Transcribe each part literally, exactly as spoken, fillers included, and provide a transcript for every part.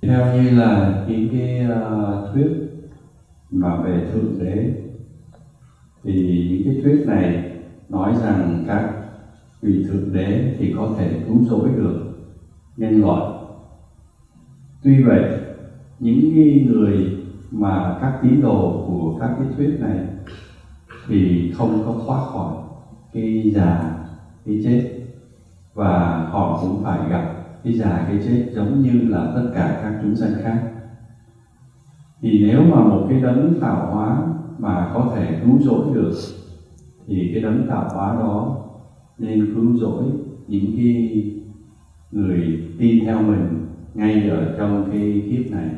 Theo như là những cái uh, thuyết mà về Thượng Đế, thì những cái thuyết này nói rằng các vị Thượng Đế thì có thể cứu rỗi được nhân loại. Tuy vậy, những cái người mà các tín đồ của các cái thuyết này thì không có thoát khỏi cái già, cái chết, và họ cũng phải gặp cái già, cái chết giống như là tất cả các chúng sanh khác. Thì nếu mà một cái đấng tạo hóa mà có thể cứu rỗi được, thì cái đấng tạo hóa đó nên cứu rỗi những cái người tin theo mình ngay ở trong cái kiếp này.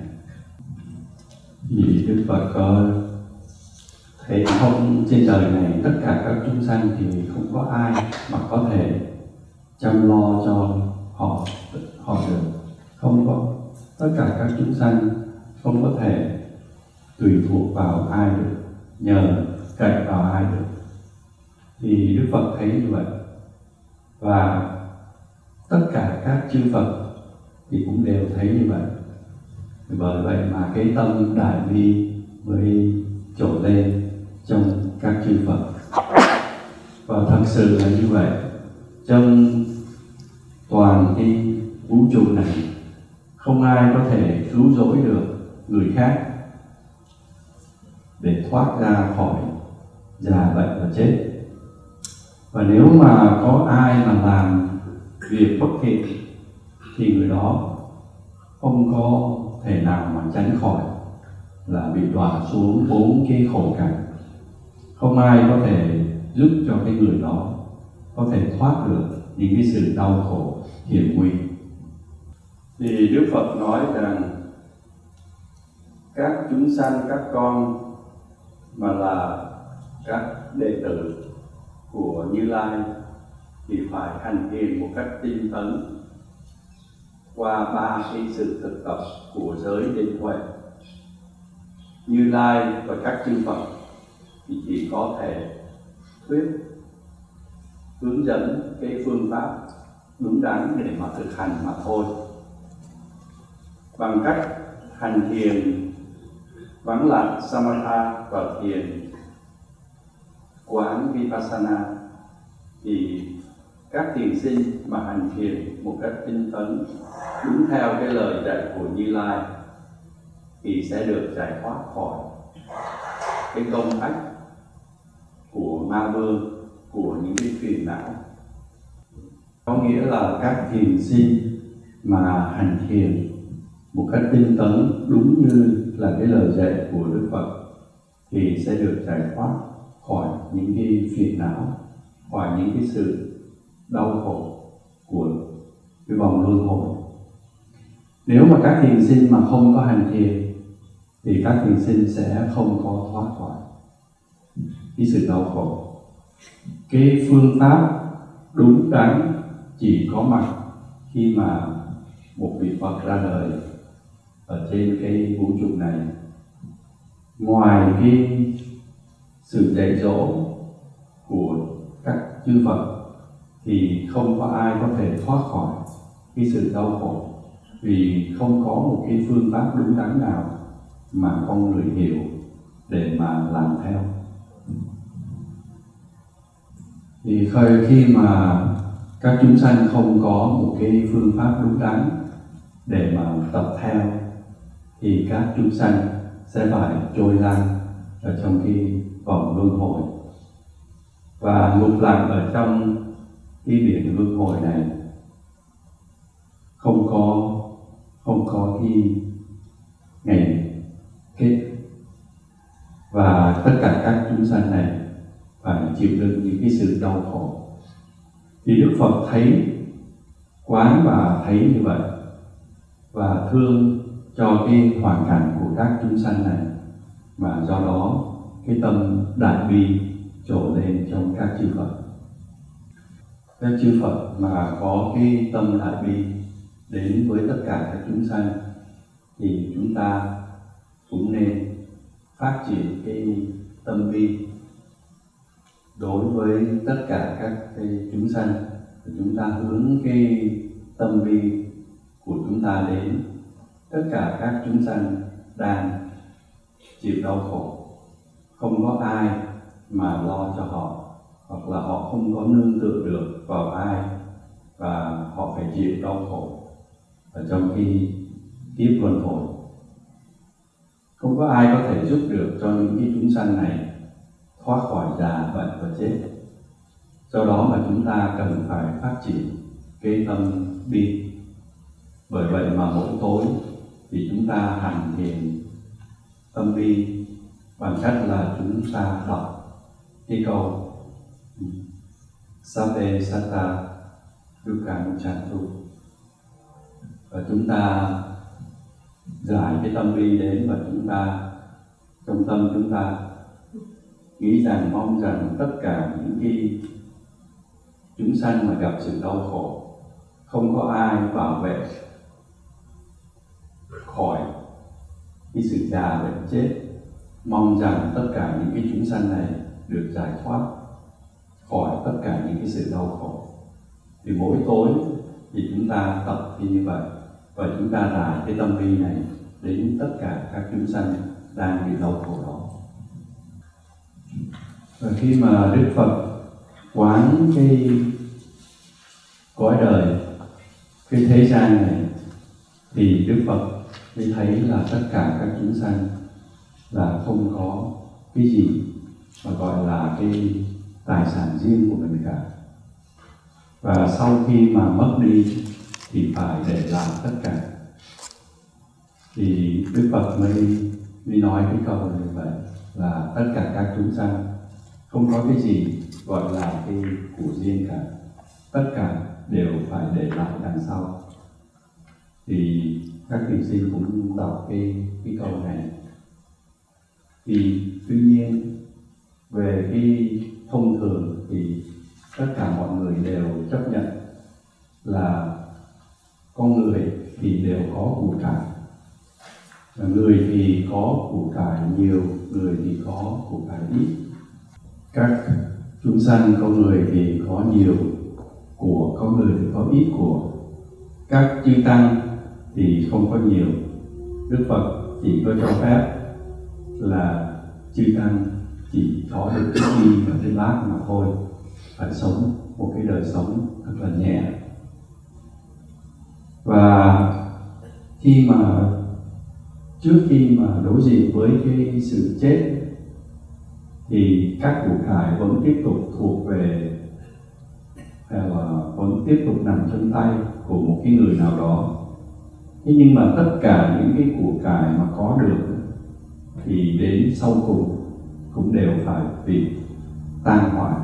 Thì Đức Phật có thấy không, trên đời này tất cả các chúng sanh thì không có ai mà có thể chăm lo cho họ họ được. Không có, tất cả các chúng sanh không có thể tùy thuộc vào ai được, nhờ cậy vào ai được. Thì Đức Phật thấy như vậy, và tất cả các chư Phật thì cũng đều thấy như vậy. Bởi vậy mà cái tâm đại bi mới trỗi lên trong các chư Phật. Và thật sự là như vậy, trong toàn cái vũ trụ này không ai có thể cứu rỗi được người khác để thoát ra khỏi già bệnh và chết. Và nếu mà có ai mà làm việc bất thiện thì người đó không có thể nào mà tránh khỏi là bị đọa xuống bốn cái khổ cảnh. Không ai có thể giúp cho cái người đó có thể thoát được những cái sự đau khổ hiểm nguy. Thì Đức Phật nói rằng các chúng sanh, các con mà là các đệ tử của Như Lai thì phải hành thiền một cách tinh tấn qua ba cái sự thực tập của giới định huệ. Như Lai và các chư Phật thì chỉ có thể thuyết hướng dẫn cái phương pháp đúng đắn để mà thực hành mà thôi. Bằng cách hành thiền vắng lặng Samatha và thiền quán Vipassana, thì các thiền sinh mà hành thiền một cách tinh tấn đúng theo cái lời dạy của Như Lai thì sẽ được giải thoát khỏi cái công ách của ma vương, của những cái phiền não. Có nghĩa là các thiền sinh mà hành thiền một cách tinh tấn đúng như là cái lời dạy của Đức Phật thì sẽ được giải thoát khỏi những cái phiền não, khỏi những cái sự đau khổ của cái vòng luân hồi. Nếu mà các thiền sinh mà không có hành thiền thì các thiền sinh sẽ không có thoát khỏi cái sự đau khổ. Cái phương pháp đúng đắn chỉ có mặt khi mà một vị Phật ra đời ở trên cái vũ trụ này. Ngoài cái sự dạy dỗ của các chư Phật thì không có ai có thể thoát khỏi cái sự đau khổ, vì không có một cái phương pháp đúng đắn nào mà con người hiểu để mà làm theo. Thì khi mà các chúng sanh không có một cái phương pháp đúng đắn để mà tập theo thì các chúng sanh sẽ phải trôi lăn ở trong cái vòng luân hồi, và ngục lặng ở trong cái biển luân hồi này không có không có cái ngày kết. Và tất cả các chúng sanh này phải chịu đựng những cái sự đau khổ. Thì Đức Phật thấy, quán và thấy như vậy và thương cho cái hoàn cảnh của các chúng sanh này, và do đó cái tâm đại bi trổ lên trong các chư Phật. Các chư Phật mà có cái tâm đại bi đến với tất cả các chúng sanh thì chúng ta cũng nên phát triển cái tâm bi đối với tất cả các cái chúng sanh. Chúng ta hướng cái tâm bi của chúng ta đến tất cả các chúng sanh đang chịu đau khổ, không có ai mà lo cho họ, hoặc là họ không có nương tựa được vào ai và họ phải chịu đau khổ ở trong khi kiếp luân hồi. Không có ai có thể giúp được cho những cái chúng sanh này thoát khỏi già, bệnh và chết. Do đó mà chúng ta cần phải phát triển cái tâm bi. Bởi vậy mà mỗi tối thì chúng ta hành thiền tâm bi bằng cách là chúng ta đọc cái câu Sabbe Satta Dukkhanucchantu, và chúng ta giải cái tâm bi đến, và chúng ta trong tâm chúng ta nghĩ rằng, mong rằng tất cả những cái chúng sanh mà gặp sự đau khổ, không có ai bảo vệ khỏi cái sự già bệnh chết. Mong rằng tất cả những cái chúng sanh này được giải thoát khỏi tất cả những cái sự đau khổ. Thì mỗi tối thì chúng ta tập như vậy, và chúng ta rải cái tâm bi này đến tất cả các chúng sanh đang bị đau khổ đó. Và khi mà Đức Phật quán cái cõi đời, cái thế gian này, thì Đức Phật mới thấy là tất cả các chúng sanh là không có cái gì mà gọi là cái tài sản riêng của mình cả. Và sau khi mà mất đi thì phải để lại tất cả. Thì Đức Phật mới, mới nói cái câu như vậy, là tất cả các chúng sanh không có cái gì gọi là cái của riêng cả, tất cả đều phải để lại đằng sau. Thì các thiền sinh cũng đọc cái, cái câu này. Thì tuy nhiên về cái thông thường thì tất cả mọi người đều chấp nhận là con người thì đều có của cải. Người thì có của cải nhiều, người thì có của cải ít. Các chúng sanh, có người thì có nhiều của, có người thì có ít của. Các chư tăng thì không có nhiều. Đức Phật chỉ có cho phép là chư tăng chỉ có được cái gì và cái bát mà thôi, phải sống một cái đời sống thật là nhẹ. Và khi mà trước khi mà đối diện với cái sự chết thì các của cải vẫn tiếp tục thuộc về, hay là vẫn tiếp tục nằm trong tay của một cái người nào đó. Thế nhưng mà tất cả những cái của cải mà có được thì đến sau cùng cũng đều phải bị tan hoại.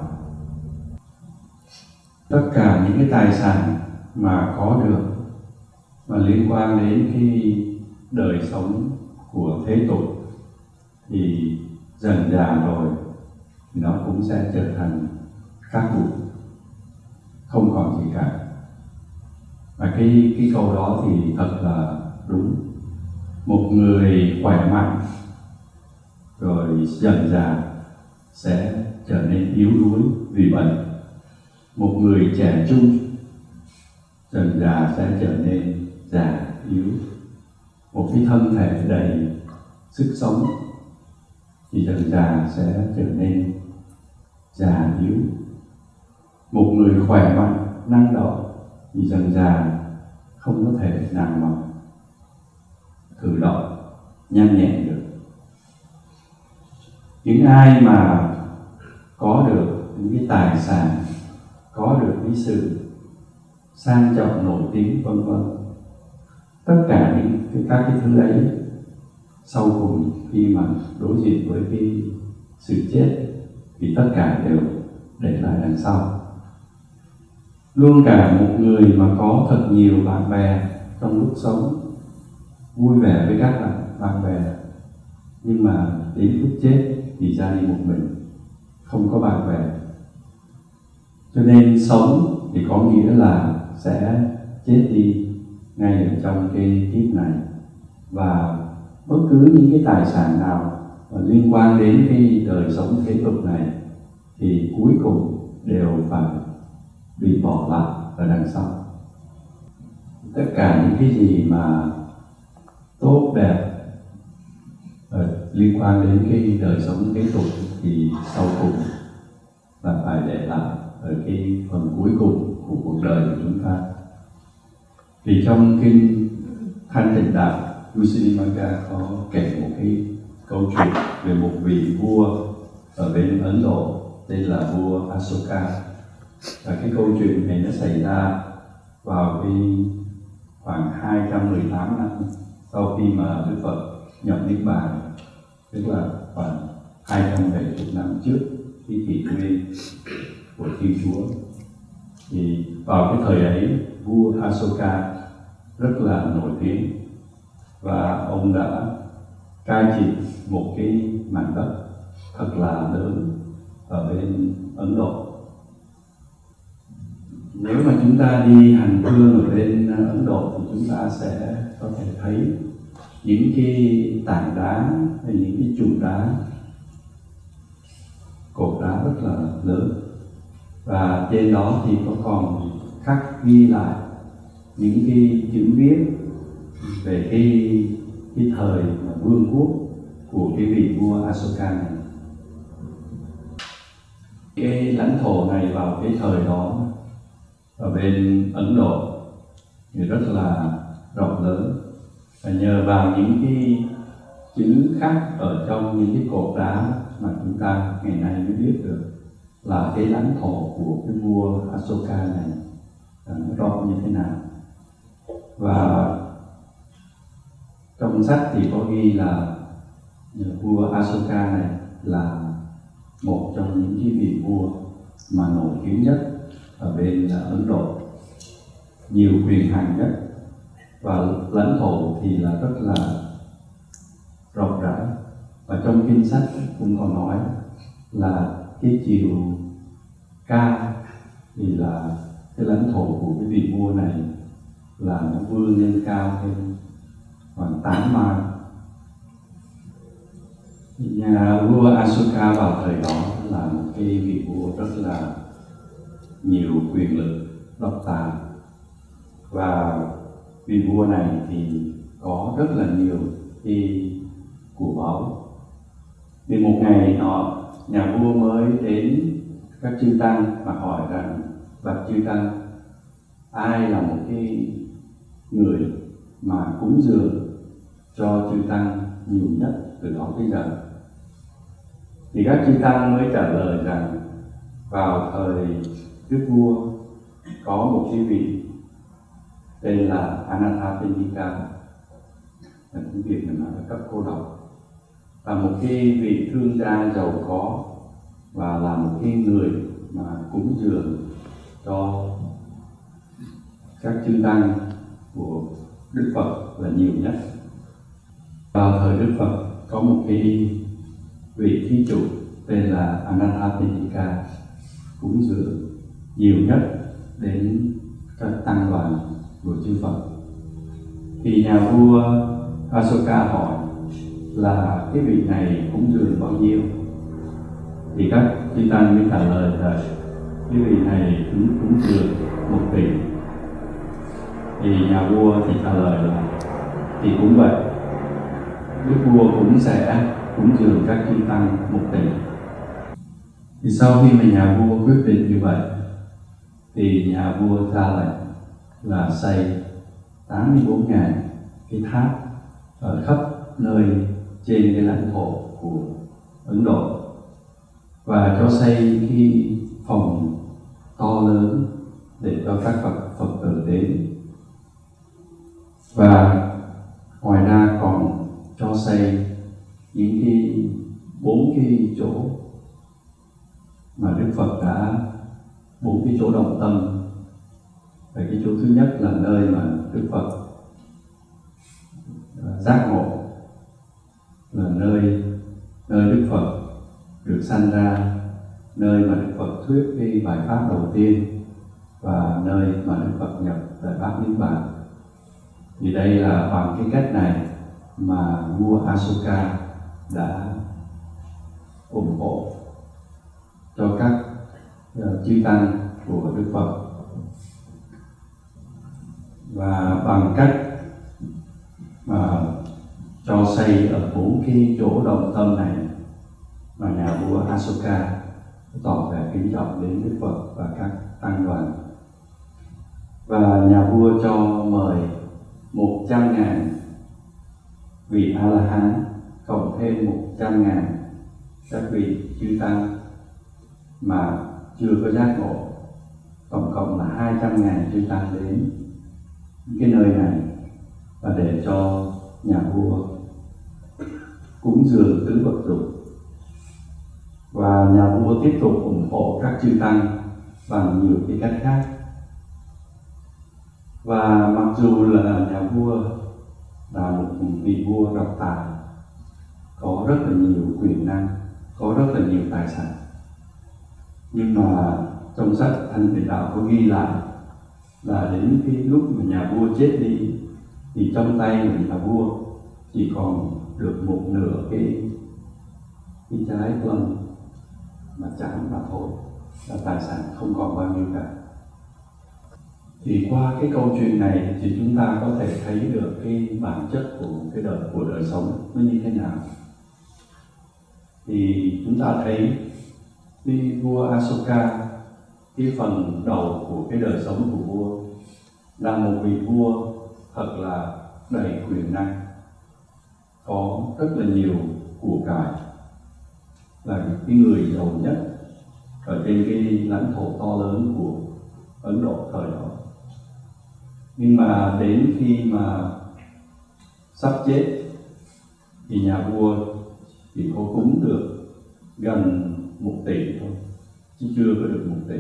Tất cả những cái tài sản mà có được mà liên quan đến cái đời sống của thế tục thì dần dà rồi thì nó cũng sẽ trở thành cát bụi, không còn gì cả. Và cái, cái câu đó thì thật là đúng. Một người khỏe mạnh rồi dần dà sẽ trở nên yếu đuối vì bệnh. Một người trẻ trung dần dà sẽ trở nên già yếu. Một cái thân thể đầy sức sống thì dần dà sẽ trở nên già yếu. Một người khỏe mạnh, năng động thì dần dà không có thể nào mà cử động nhanh nhẹn được. Những ai mà có được những cái tài sản, có được cái sự sang trọng, nổi tiếng vân vân, tất cả những cái các cái thứ ấy sau cùng khi mà đối diện với cái sự chết thì tất cả đều để lại đằng sau. Luôn cả một người mà có thật nhiều bạn bè trong lúc sống, vui vẻ với các bạn, bạn bè, nhưng mà đến lúc chết thì ra đi một mình, không có bạn bè. Cho nên sống thì có nghĩa là sẽ chết đi ngay ở trong cái kiếp này. Và bất cứ những cái tài sản nào mà liên quan đến cái đời sống thế tục này thì cuối cùng đều phải bị bỏ lại ở đằng sau. Tất cả những cái gì mà tốt đẹp ờ, liên quan đến cái đời sống kế tục thì sau cùng là phải để lại ở cái phần cuối cùng của cuộc đời của chúng ta. Vì trong kinh Thanh Tịnh Đạo, Visuddhimagga có kể một cái câu chuyện về một vị vua ở bên Ấn Độ tên là vua Asoka. Và cái câu chuyện này nó xảy ra vào cái khoảng hai trăm mười tám năm sau khi mà Đức Phật nhập Niết Bàn, tức là khoảng hai trăm bảy mươi năm trước cái kỷ nguyên của Thiên Chúa. Thì vào cái thời ấy, vua Asoka rất là nổi tiếng và ông đã cai trị một cái mảnh đất thật là lớn ở bên Ấn Độ. Nếu mà chúng ta đi hành hương ở bên Ấn Độ thì chúng ta sẽ có thể thấy những cái tảng đá hay những cái trụ đá, cột đá rất là lớn, và trên đó thì có còn khắc ghi lại những cái chữ viết về cái cái thời vương quốc của cái vị vua Asoka này. Cái lãnh thổ này vào cái thời đó ở bên Ấn Độ thì rất là rộng lớn, và nhờ vào những cái chữ khắc ở trong những cái cột đá mà chúng ta ngày nay mới biết được là cái lãnh thổ của cái vua Asoka này nó rộng như thế nào. Và trong sách thì có ghi là vua Asoka này là một trong những cái vị vua mà nổi tiếng nhất ở bên Ấn Độ, nhiều quyền hành nhất, và lãnh thổ thì là rất là rộng rãi. Và trong kinh sách cũng còn nói là cái chiều cao thì là cái lãnh thổ của cái vị vua này là nó vươn lên cao thêm khoảng tám mai. Nhà vua Asoka vào thời đó là một cái vị vua rất là nhiều quyền lực, độc tài, và vị vua này thì có rất là nhiều cái của báu. Thì một ngày nọ, nhà vua mới đến các chư tăng và hỏi rằng: bạch chư tăng, ai là một cái người mà cúng dường cho chư tăng nhiều nhất từ đó tới giờ? Thì các chư tăng mới trả lời rằng vào thời Đức vua có một cái vị tên là Anathapindika, là tiếng Việt mình nói là cấp cô độc, là một cái vị thương gia giàu có và là một cái người mà cúng dường cho các chư tăng của Đức Phật là nhiều nhất. Vào thời Đức Phật có một cái vị thí chủ tên là Anathapindika cúng dường nhiều nhất đến các tăng đoàn của chư Phật. Thì nhà vua Asoka hỏi là cái vị này cúng dường bao nhiêu, thì các chư tăng mới trả lời là cái vị này cúng cúng dường một tỷ. Thì nhà vua thì trả lời là thì cũng vậy, đức vua cũng sẽ cúng dường các chư tăng một tỷ. Thì sau khi mà nhà vua quyết định như vậy thì nhà vua ra lệnh là xây tám mươi bốn nghìn cái tháp ở khắp nơi trên cái lãnh thổ của Ấn Độ, và cho xây cái phòng to lớn để cho các Phật Phật tử đến. Và ngoài ra còn cho xây những cái bốn cái chỗ mà Đức Phật đã bốn cái chỗ động tâm. Và cái chỗ thứ nhất là nơi mà Đức Phật giác ngộ, là nơi nơi Đức Phật được sanh ra, nơi mà Đức Phật thuyết cái bài pháp đầu tiên, và nơi mà Đức Phật nhập Đại Bát Niết Bàn. Thì đây là bằng cái cách này mà vua Asoka đã ủng hộ cho các uh, chư tăng của Đức Phật. Và bằng cách mà xây ở bốn cái chỗ động tâm này mà nhà vua Asoka tỏ vẻ kính trọng đến Đức Phật và các tăng đoàn. Và nhà vua cho mời một trăm ngàn vị A-la-hán cộng thêm một trăm ngàn các vị chư tăng mà chưa có giác ngộ, tổng cộng là hai trăm ngàn chư tăng đến cái nơi này và để cho nhà vua cúng dường tứ vật dụng. Và nhà vua tiếp tục ủng hộ các chư tăng bằng nhiều cái cách khác. Và mặc dù là nhà vua là một vị vua độc tài, có rất là nhiều quyền năng, có rất là nhiều tài sản, nhưng mà trong sách Thanh Tịnh Đạo có ghi lại là đến cái lúc mà nhà vua chết đi thì trong tay của nhà vua chỉ còn được một nửa cái cái trái plum mà chán mà thôi, là tài sản không còn bao nhiêu cả. Thì qua cái câu chuyện này thì chúng ta có thể thấy được cái bản chất của cái đời của đời sống nó như thế nào. Thì chúng ta thấy cái vua Asoka, cái phần đầu của cái đời sống của vua là một vị vua thật là đầy quyền năng, có rất là nhiều của cải, là cái người giàu nhất ở trên cái lãnh thổ to lớn của Ấn Độ thời đó. Nhưng mà đến khi mà sắp chết thì nhà vua chỉ có cúng được gần một tỷ thôi, chứ chưa có được một tỷ.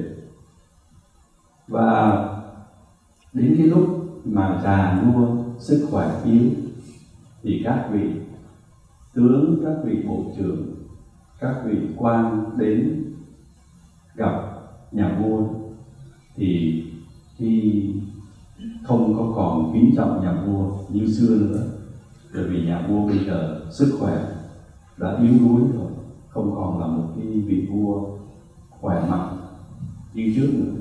Và đến cái lúc mà già nua, sức khỏe yếu thì các vị tướng, các vị bộ trưởng, các vị quan đến gặp nhà vua thì khi không có còn kính trọng nhà vua như xưa nữa, bởi vì nhà vua bây giờ sức khỏe đã yếu đuối rồi, không còn là một cái vị vua khỏe mạnh như trước nữa.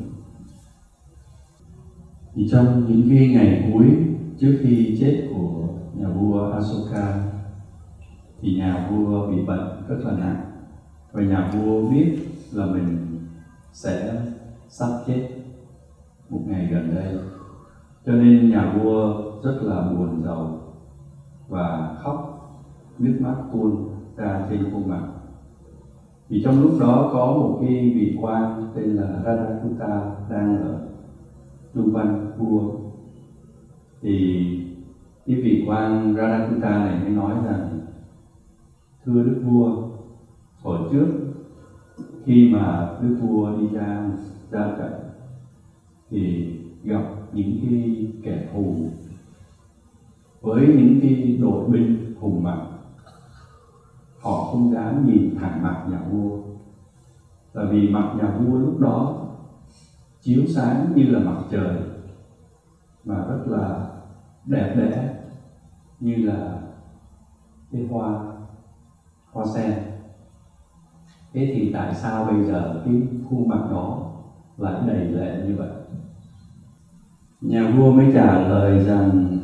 Thì trong những cái ngày cuối trước khi chết của nhà vua Asoka thì nhà vua bị bệnh rất là nặng, và nhà vua biết là mình sẽ sắp chết một ngày gần đây, cho nên nhà vua rất là buồn rầu và khóc, nước mắt tuôn ra trên khuôn mặt. Thì trong lúc đó có một cái vị quan tên là Radhakuta đang ở xung quanh vua, thì cái vị quan Radhakuta này mới nói rằng: thưa đức vua, hồi trước khi mà đức vua đi ra ra trận thì gặp những cái kẻ thù với những cái đội binh hùng mạnh, họ không dám nhìn thẳng mặt nhà vua, là vì mặt nhà vua lúc đó chiếu sáng như là mặt trời mà rất là đẹp đẽ, như là cái hoa hoa sen. Thế thì tại sao bây giờ cái khuôn mặt đó lại đầy lệ như vậy? Nhà vua mới trả lời rằng: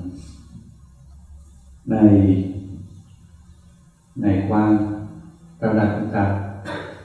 này này quan Radhakuta,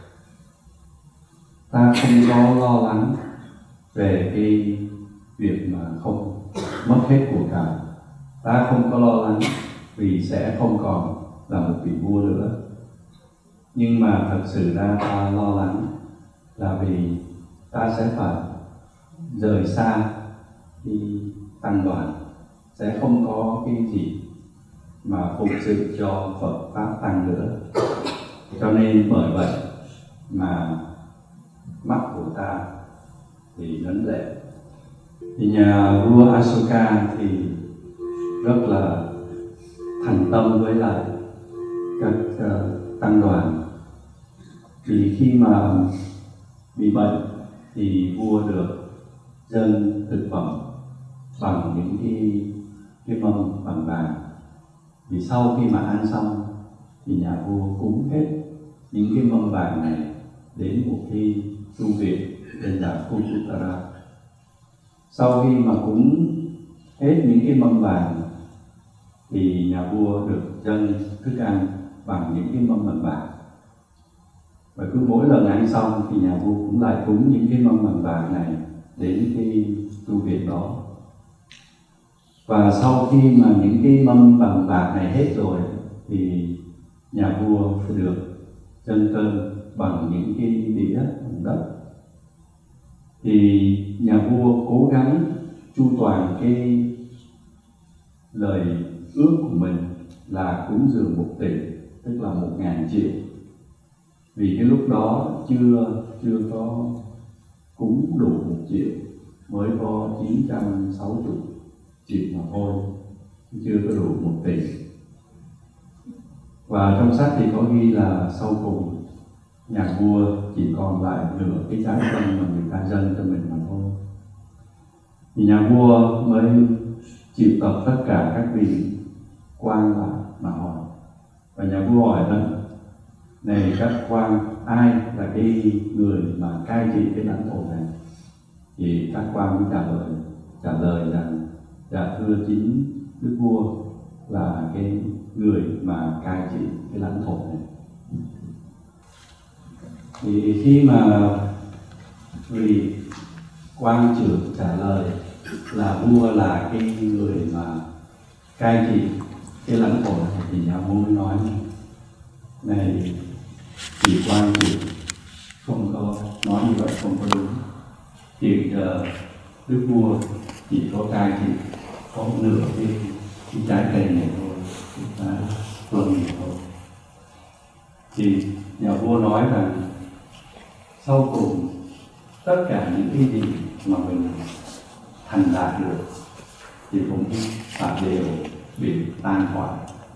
ta không có lo lắng về cái việc mà không mất hết của cải, ta không có lo lắng vì sẽ không còn là một vị vua nữa. Nhưng mà thật sự ra ta lo lắng là vì ta sẽ phải rời xa đi tăng đoàn, sẽ không có cái gì mà phục sự cho Phật Pháp Tăng nữa. Cho nên bởi vậy mà mắt của ta thì lớn lệ. Thì nhà vua Asoka thì rất là thành tâm với lại các uh, tăng đoàn. Vì khi mà bị bệnh thì vua được dâng thực phẩm bằng những cái cái mâm bằng vàng. Vì sau khi mà ăn xong thì nhà vua cúng hết những cái mâm vàng này đến một cái tu viện tên là Kuchutara. Sau khi mà cúng hết những cái mâm vàng thì nhà vua được dâng thức ăn bằng những cái mâm bằng bạc. Và cứ mỗi lần ăn xong thì nhà vua cũng lại cúng những cái mâm bằng bạc này đến cái tu viện đó. Và sau khi mà những cái mâm bằng bạc này hết rồi thì nhà vua được dâng cơm bằng những cái đĩa bằng đất. Thì nhà vua cố gắng chu toàn cái lời ước của mình là cúng dường một tỷ, tức là một ngàn triệu. Vì cái lúc đó chưa chưa có cúng đủ một triệu, mới có chín trăm sáu mươi triệu mà thôi, chưa có đủ một tỷ. Và trong sách thì có ghi là sau cùng nhà vua chỉ còn lại nửa cái trái tâm mà người ta dâng cho mình mà thôi. Thì nhà vua mới triệu tập tất cả các vị quan lại mà hỏi. Và nhà vua hỏi rằng: này các quan, ai là cái người mà cai trị cái lãnh thổ này? Thì các quan mới trả lời trả lời rằng: dạ thưa chính đức vua là cái người mà cai trị cái lãnh thổ này. Thì khi mà vị quan trưởng trả lời là vua là cái người mà cai trị cái lãnh thổ này, thì nhà vua mới nói: này vị quan trưởng, không có nói như vậy, không có đúng. Hiện giờ đức vua chỉ có cai trị có nửa cái, cái trái cây này thôi, chúng ta tuân này thôi. Thì nhà vua nói rằng sau cùng tất cả những cái gì mà mình thành đạt được thì cũng phải đều bị tan hoại.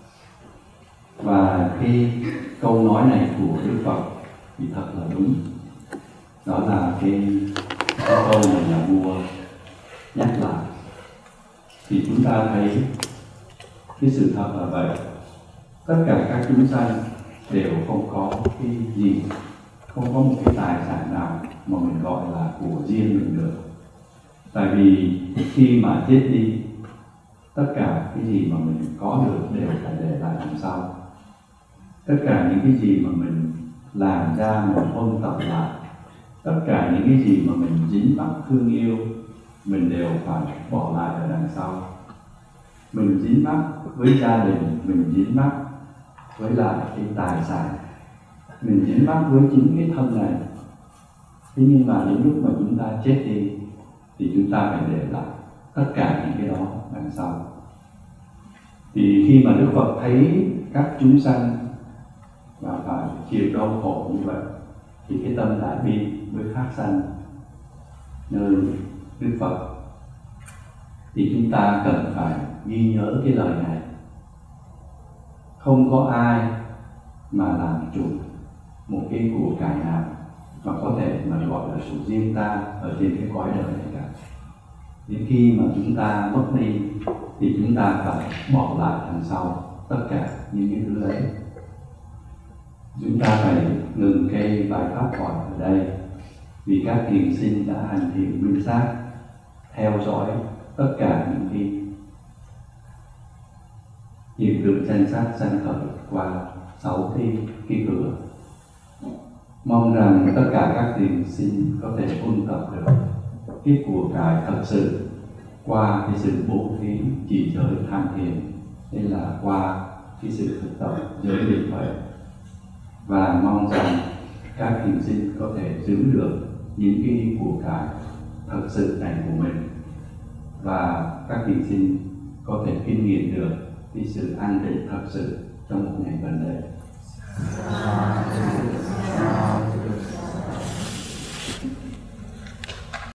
Và cái câu nói này của Đức Phật thì thật là đúng. Đó là cái, cái câu mà nhà vua nhắc lại. Thì chúng ta thấy cái sự thật là vậy. Tất cả các chúng sanh đều không có cái gì, không có một cái tài sản nào mà mình gọi là của riêng mình được. Tại vì khi mà chết đi, tất cả cái gì mà mình có được đều phải để lại đằng sau. Tất cả những cái gì mà mình làm ra, mình ôn tập lại, tất cả những cái gì mà mình dính mắc thương yêu, mình đều phải bỏ lại ở đằng sau. Mình dính mắc với gia đình, mình dính mắc với lại cái tài sản, mình dính mắc với chính cái thân này. Thế nhưng mà đến lúc mà chúng ta chết đi thì chúng ta phải để lại tất cả những cái đó đằng sau. Thì khi mà Đức Phật thấy các chúng sanh và phải chịu đau khổ như vậy thì cái tâm đại bi mới phát sanh nơi Đức Phật. Thì chúng ta cần phải ghi nhớ cái lời này: không có ai mà làm chủ một cái của cải nào mà có thể mà gọi là của riêng ta ở trên cái cõi đời này cả. Đến khi mà chúng ta mất đi thì chúng ta phải bỏ lại đằng sau tất cả những cái thứ đấy. Chúng ta phải ngừng cái bài pháp thoại ở đây, vì các thiền sinh đã hành thiền minh sát, theo dõi tất cả những cái hiện tượng sanh sát sanh khởi qua sáu cái, cái cửa. Mong rằng tất cả các thiền sinh có thể ôn tập được cái của cải thật sự qua cái sự bố thí trì giới tham thiền, đây là qua cái sự thực tập giới định tuệ. Và mong rằng các thiền sinh có thể giữ được những cái của cải thật sự này của mình, và các thiền sinh có thể kinh nghiệm được cái sự an định thật sự trong một ngày gần đây.